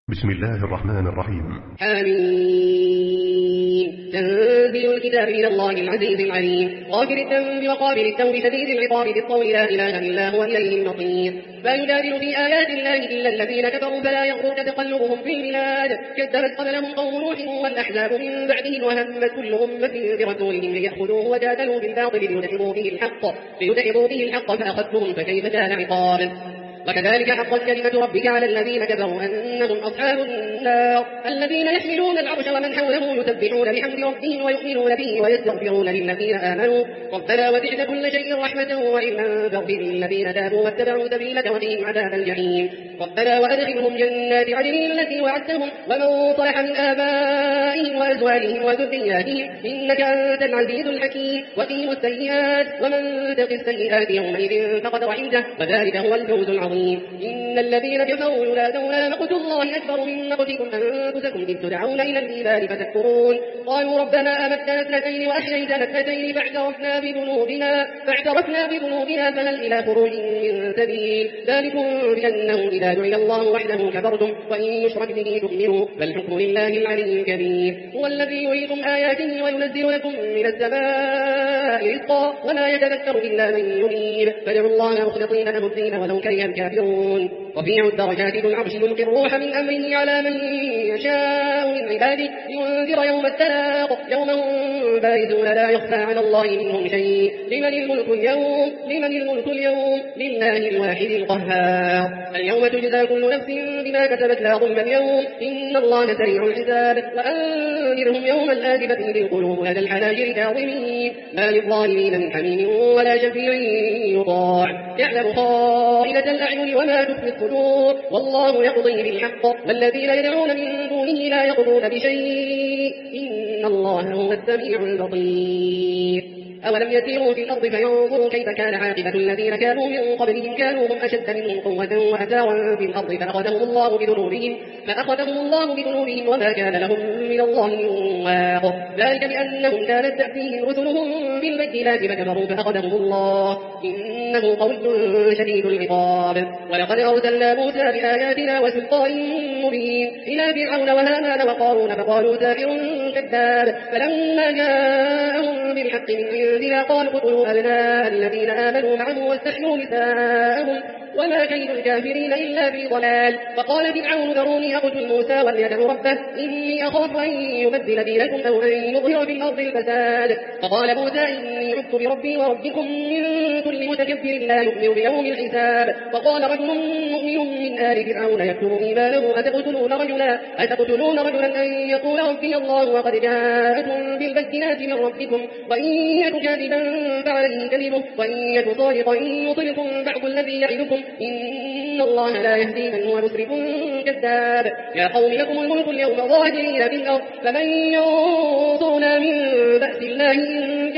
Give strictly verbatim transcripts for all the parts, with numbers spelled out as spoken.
بسم الله الرحمن الرحيم. حميم. تنزيل الكتاب من الله العزيز العليم غافر الذنب وقابل التوب شديد العقاب بالقول لا إله إلا هو إليه المصير. لا يجادل في آيات الله إلا الذين كفروا فلا يغرك تقلبهم في البلاد. كذبت قبلهم قوم نوح والأحزاب من بعدهم وهمت كل أمة برسولهم ليأخذوه وجادلوا بالباطل ليدحضوا به الحق ليدحضوا به الحق فأخذتهم فكيف كان عقاب. وكذلك حقت كلمة ربك على الذين كفروا أنهم أصحاب النار الذين يحملون العرش ومن حوله يسبحون بحمد ربهم ويؤمنون به ويستغفرون للذين آمنوا ربنا وسعت كل شيء رحمة وعلما فاغفر للذين تابوا واتبعوا سبيلك وقهم عذاب الجحيم. ربنا وأدخلهم جنات عدن التي وعدتهم ومن صلح من آبائهم وأزواجهم وذرياتهم إنك أنت العزيز الحكيم. وقهم السيئات ومن تق السيئات يومئذ فقد رحمته وذلك هو الفوز العظيم. إن الذين كفروا ينادون مقت الله أكبر من مقتكم أنفسكم إذ تدعون إلى الإيمان فتكفرون قالوا ربنا أمتنا اثنتين وأحييتنا اثنتين فاعترفنا بذنوبنا فاعترفنا بذنوبنا فهل إلى خروج من سبيل. ذلكم بأنه إذا دعي الله وحده كفرتم وإن يشرك به تؤمنوا فالحكم لله العلي الكبير. هو الذي يريكم آياته وينزل لكم من السماء رزقا وما يتذكر إلا من ينيب فادعوا الله مخلصين له الدين ولو كره الكافرون. رفيع الدرجات ذو العرش يلقي الروح من أمره على من يشاء من عباده لينذر يوم التلاق يوم هم بارزون لا يخفى على الله منهم شيء. لمن الملك اليوم لمن الملك اليوم لله الواحد القهار. اليوم تجزى كل نفس بما كسبت لا ظلم اليوم إن الله سريع الحساب. وأنذرهم يوم الآزفة إذ القلوب لدى الحناجر كاظمين ما للظالمين من حميم ولا شفيع يطاع يعلم خائنة الأعين وما تخفي الصدور والله يقضي بالحق والذين يدعون من دونه لا يقضون بشيء إن الله هو السميع البصير. أولم يسيروا في الأرض فينظروا كيف كان عاقبة الذين كانوا من قبلهم كانوا هم أشد منهم قوة وأثارا في الأرض فأخذهم الله بذنوبهم فأخذهم الله بذنوبهم وما كان لهم من الله من واق. ذلك بأنهم كانت تأتيهم رسلهم بالبينات فكفروا فأخذهم الله إنه قوي شديد العقاب. ولقد أرسلنا موسى بآياتنا وسلطان مبين إلى فرعون وهامان وقارون فقالوا ساحر كذاب فلما جاءهم بالحق من عندنا قالوا اقتلوا أبناء الذين آمنوا معه واستحيوا نساءهم وما كيد الكافرين إلا في ضلال. فقال فرعون ذروني أقتل موسى وليدع ربه إني أخاف أن يبدل دينكم أو أن يظهر في الأرض الفساد. فقال موسى إني عذت بربي وربكم من كل متكبر لا يؤمن بيوم الحساب. وقال رجل مؤمن من آل فرعون يكتم إيمانه أتقتلون رجلا أتقتلون رجلا أن يقول ربي الله وقد جاءكم بالبينات من ربكم وإن يك كاذبا فعليه كذبه وإن يك صادقا يصلكم بعض الذي يعدكم إن الله لا يهدي من هو مسرف كذاب. يا قوم لكم الملك اليوم ظاهرين في الأرض فمن ينصرنا من بأس الله إن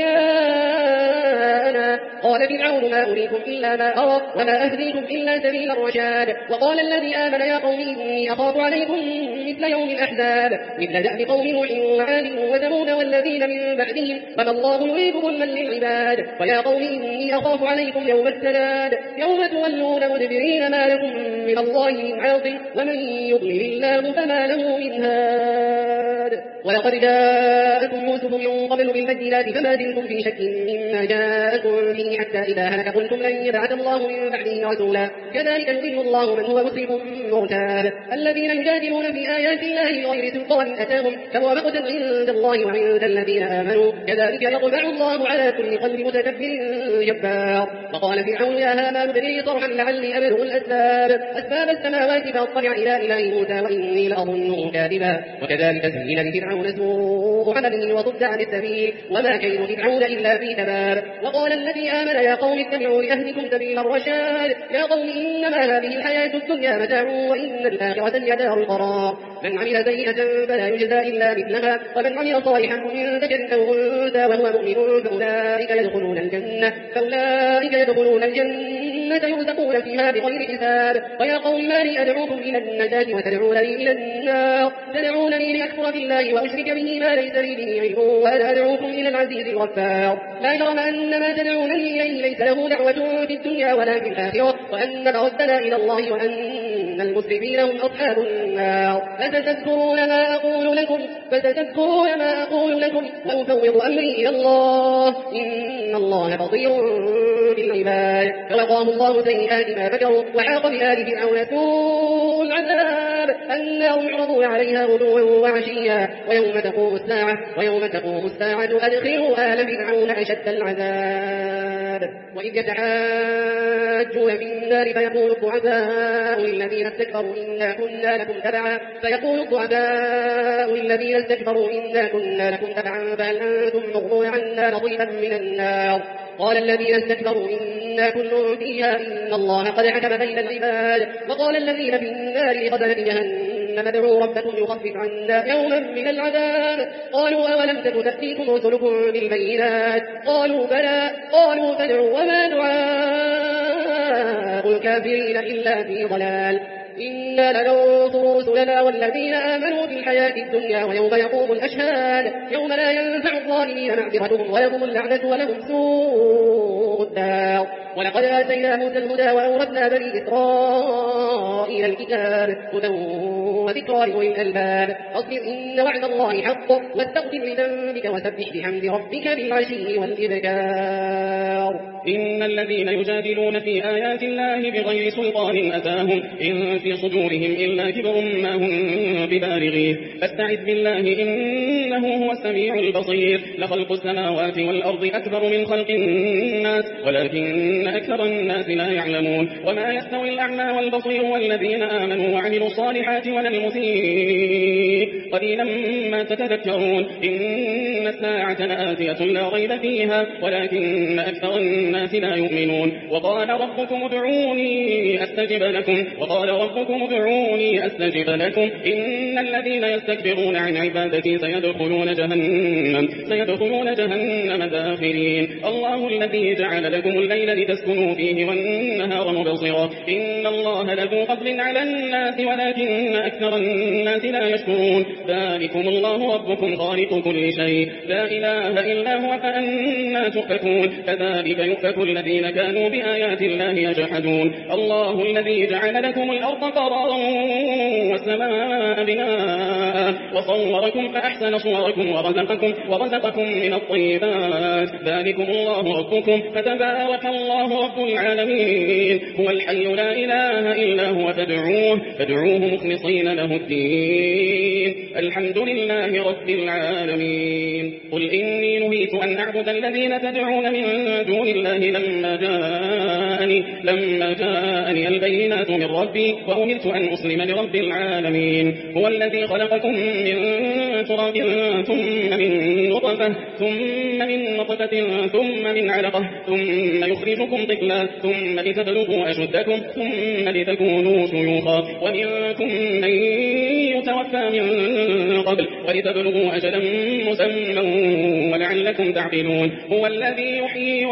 جاءنا. قال فرعون ما أريكم إلا ما أرى وما أهديكم إلا سبيل الرشاد. وقال الذي آمن يا قوم إني أخاف عليكم مثل يوم الأحزاب مثل دأب قوم نوح وعاد وثمود والذين من بعدهم وما الله يريد ظلما للعباد. ويا قوم إني أخاف عليكم يوم التناد يوم تولون مدبرين ما لكم من الله من عاصم ومن يضلل الله فما له من هاد. ولقد جاءكم يوسف من قبل بالبينات فما زلتم في شك مما جاءكم به حتى إذا هلك قلتم لن يبعث الله من بعده رسولا كذلك يضل الله من هو مسرف مرتاب. الذين يجادلون في آيات الله بغير سلطان أتاهم فهو مقتا عند الله وعند الذين آمنوا كذلك يطبع الله على كل قلب متكبر جبار. وقال فرعون يا هامان ابن لي صرحا لعلي أبلغ الأسباب أسباب السماوات فأطلع إلى إله موسى وإني لأظنه كاذبا. وكذلك زين لفرعون سوء عمله وصد عن السبيل وما كيد فرعون إلا في تباب. وقال الذي آمن يا قوم اتبعوا لأهلكم سبيل الرشاد. يا قوم إنما هذه الحياة الدنيا متاع وإن الآخرة هي دار القرار. من عمل سيئة فلا يجزى إلا مثلها ومن عمل صالحا من ذكر أو أنثى وهو مؤمن فأولئك يدخلون الجنة فأولئك يدخلون الجنة يرزقون فيها بغير حساب. ويا قوم ما لي أدعوكم إلى النجاة وتدعونني إلى النار تدعونني لأكفر بالله وأشرك به ما ليس لي به علم وأنا أدعوكم إلى العزيز الغفار. لا جرم أن ما تدعونني إليه ليس له دعوة في الدنيا ولا في الآخرة وأن ردنا إلى الله وأن المسرفين هم أصحاب النار. فستذكرون ما أقول لكم فستذكرون ما أقول لكم وأفوض أمري إلى الله إن الله بصير بالعباد. فوقاه الله سيئات ما مكروا وحاق بآل فرعون سوء العذاب النار يعرضون عليها غدوا وعشيا ويوم تقوم الساعة ويوم تقوم الساعة أدخلوا آل فرعون أشد العذاب. وإذ يتحاجون في النار فيقول الضعفاء للذين استكبروا إنا كنا لكم تبعا فيقول الضعفاء للذين استكبروا إنا كنا لكم تبعا فهل أنتم مغنون عنا نصيبا من النار. قال الذين استكبروا إنا كل فيها إن الله قد حكم بين العباد. وقال الذين في النار لخزنة جهنم ادعوا ربكم يخفف عنا يوما من العذاب. قالوا أولم تك تأتيكم رسلكم بالبينات قالوا بلى قالوا فادعوا وما دعاء الكافرين إلا في ضلال. إنا لننصر رسلنا والذين آمنوا في الحياة الدنيا ويوم يقوم الأشهاد يوم لا ينفع الظالمين معذرتهم ولهم اللعنة ولهم سوء الدار. ولقد آتينا موسى الهدى وأورثنا بني إسرائيل الكتاب هدى وذكرى لأولي الألباب. أصبر إن وعد الله حق واستغفر لذنبك وسبح بحمد ربك بالعشي والإبكار. إن الذين يجادلون في آيات الله بغير سلطان أتاهم إن في صدورهم إلا كبر ما هم ببالغيه فاستعذ بالله إنه هو السميع البصير. لخلق السماوات والأرض أكبر من خلق الناس ولكن أكثر الناس لا يعلمون. وما يستوي الأعمى والبصير والذين آمنوا وعملوا الصالحات ولا المسيء قليلا ما تتذكرون. إن الساعة لآتية لا ريب فيها ولكن أكثر الناس لا يؤمنون. وقال ربكم ادعوني أستجب لكم وقال ربكم ادعوني أستجب لكم إن الذين يستكبرون عن عبادتي سيدخلون جهنم سيدخلون جهنم داخرين. الله الذي جعل لكم الليل لتسكنوا فيه والنهار مبصرا إن الله لذو فضل على الناس ولكن أكثر الناس لا يشكرون. ذلكم الله ربكم خالق كل شيء لا إله إلا هو فأنا تؤفكون. كذلك يؤفك الذين كانوا بآيات الله يجحدون. الله الذي جعل لكم الأرض قرارا والسماء بناء وصوركم فأحسن صوركم ورزقكم, ورزقكم من الطيبات. ذلكم الله ربكم فتبارك الله رب العالمين. هو الحي لا إله إلا هو فادعوه, فادعوه مخلصين له الدين. الحمد لله رب العالمين. قل إني نهيت أن أعبد الذين تدعون من دون الله لما جاءني, لما جاءني البينات من ربي وأمرت أن أسلم لرب العالمين. هو الذي خلقكم من تراب ثم من نطفة ثم من نطفة ثم من علقة ثم يخرجكم طفلا ثم لتبلغوا أشدكم ثم لتكونوا شيوخا ومنكم من يتوفى من قبل ولتبلغوا أجلا مسمى ولعلكم تعقلون. هو الذي يحيي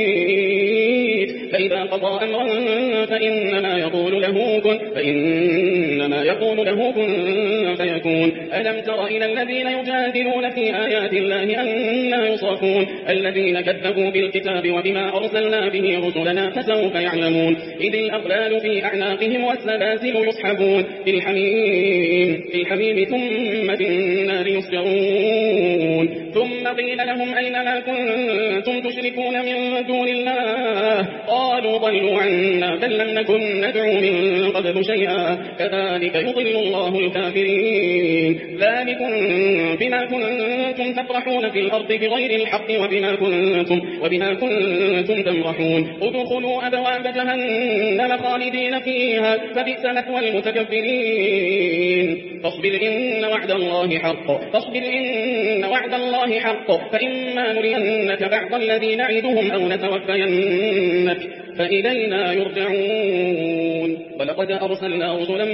ويميت فإذا قضى أمرا فإنما يقول له كن فإنما يقول له كن فيكون. ألم تر إلى الذين يجادلون في آيات الله أنى يصرفون الذين كذبوا بالكتاب وبما أرسلنا به رسلنا فسوف يعلمون. إذ الأغلال في أعناقهم والسلاسل يسحبون في الحميم, في الحميم ثم في النار يسجرون. ثم قيل لهم أين ما كنتم تشركون من دون الله قالوا ضلوا عنا بل لم نكن ندعو من قبل شيئا كذلك يضل الله الكافرين. ذلكم بما كنتم تفرحون في الأرض بغير الحق وبما كنتم, وبما كنتم تمرحون. ادخلوا أبواب جهنم خالدين فيها فبئس مثوى المتكبرين. فاصبر إن وعد الله حق فاصبر إن وعد الله حق فإما نرينك بعض الذي نعدهم أو نتوفينك فإلينا يرجعون. ولقد أرسلنا رسلا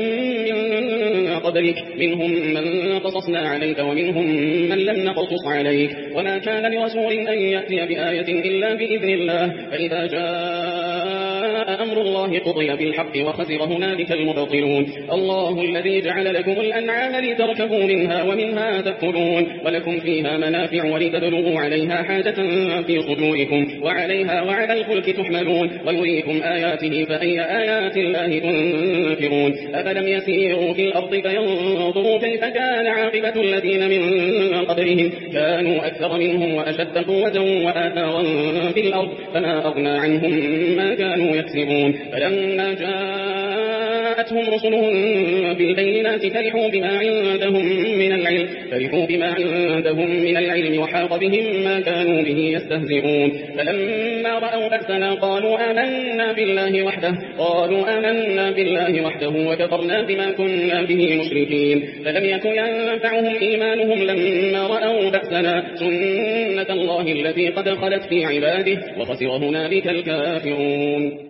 من قبلك منهم من قصصنا عليك ومنهم من لم نقصص عليك وما كان لرسول أن يأتي بآية إلا بإذن الله فإذا جاء أمر أمر الله قضي بالحق وخسر هنالك المبطلون. الله الذي جعل لكم الأنعام لتركبوا منها ومنها تأكلون ولكم فيها منافع ولتبلغوا عليها حاجة في صدوركم وعليها وعلى الفلك تحملون ويريكم آياته فأي آيات الله تنكرون. أفلم يسيروا في الأرض فينظروا كيف كان عاقبة الذين من قبلهم كانوا أكثر منهم وأشد قوة وآثارا في الأرض فما أغنى عنهم ما كانوا يكسبون. فلما جاءتهم رسلهم بالبينات فرحوا بما عندهم من العلم فرحوا بما عندهم من العلم وحاق بهم ما كانوا به يستهزئون. فلما رأوا بأسنا قالوا آمنا بالله وحده قالوا آمنا بالله وحده وكفرنا بما كنا به مشركين. فلم يكن ينفعهم إيمانهم لما رأوا بأسنا سنة الله التي قد خلت في عباده وخسر هنالك الكافرون.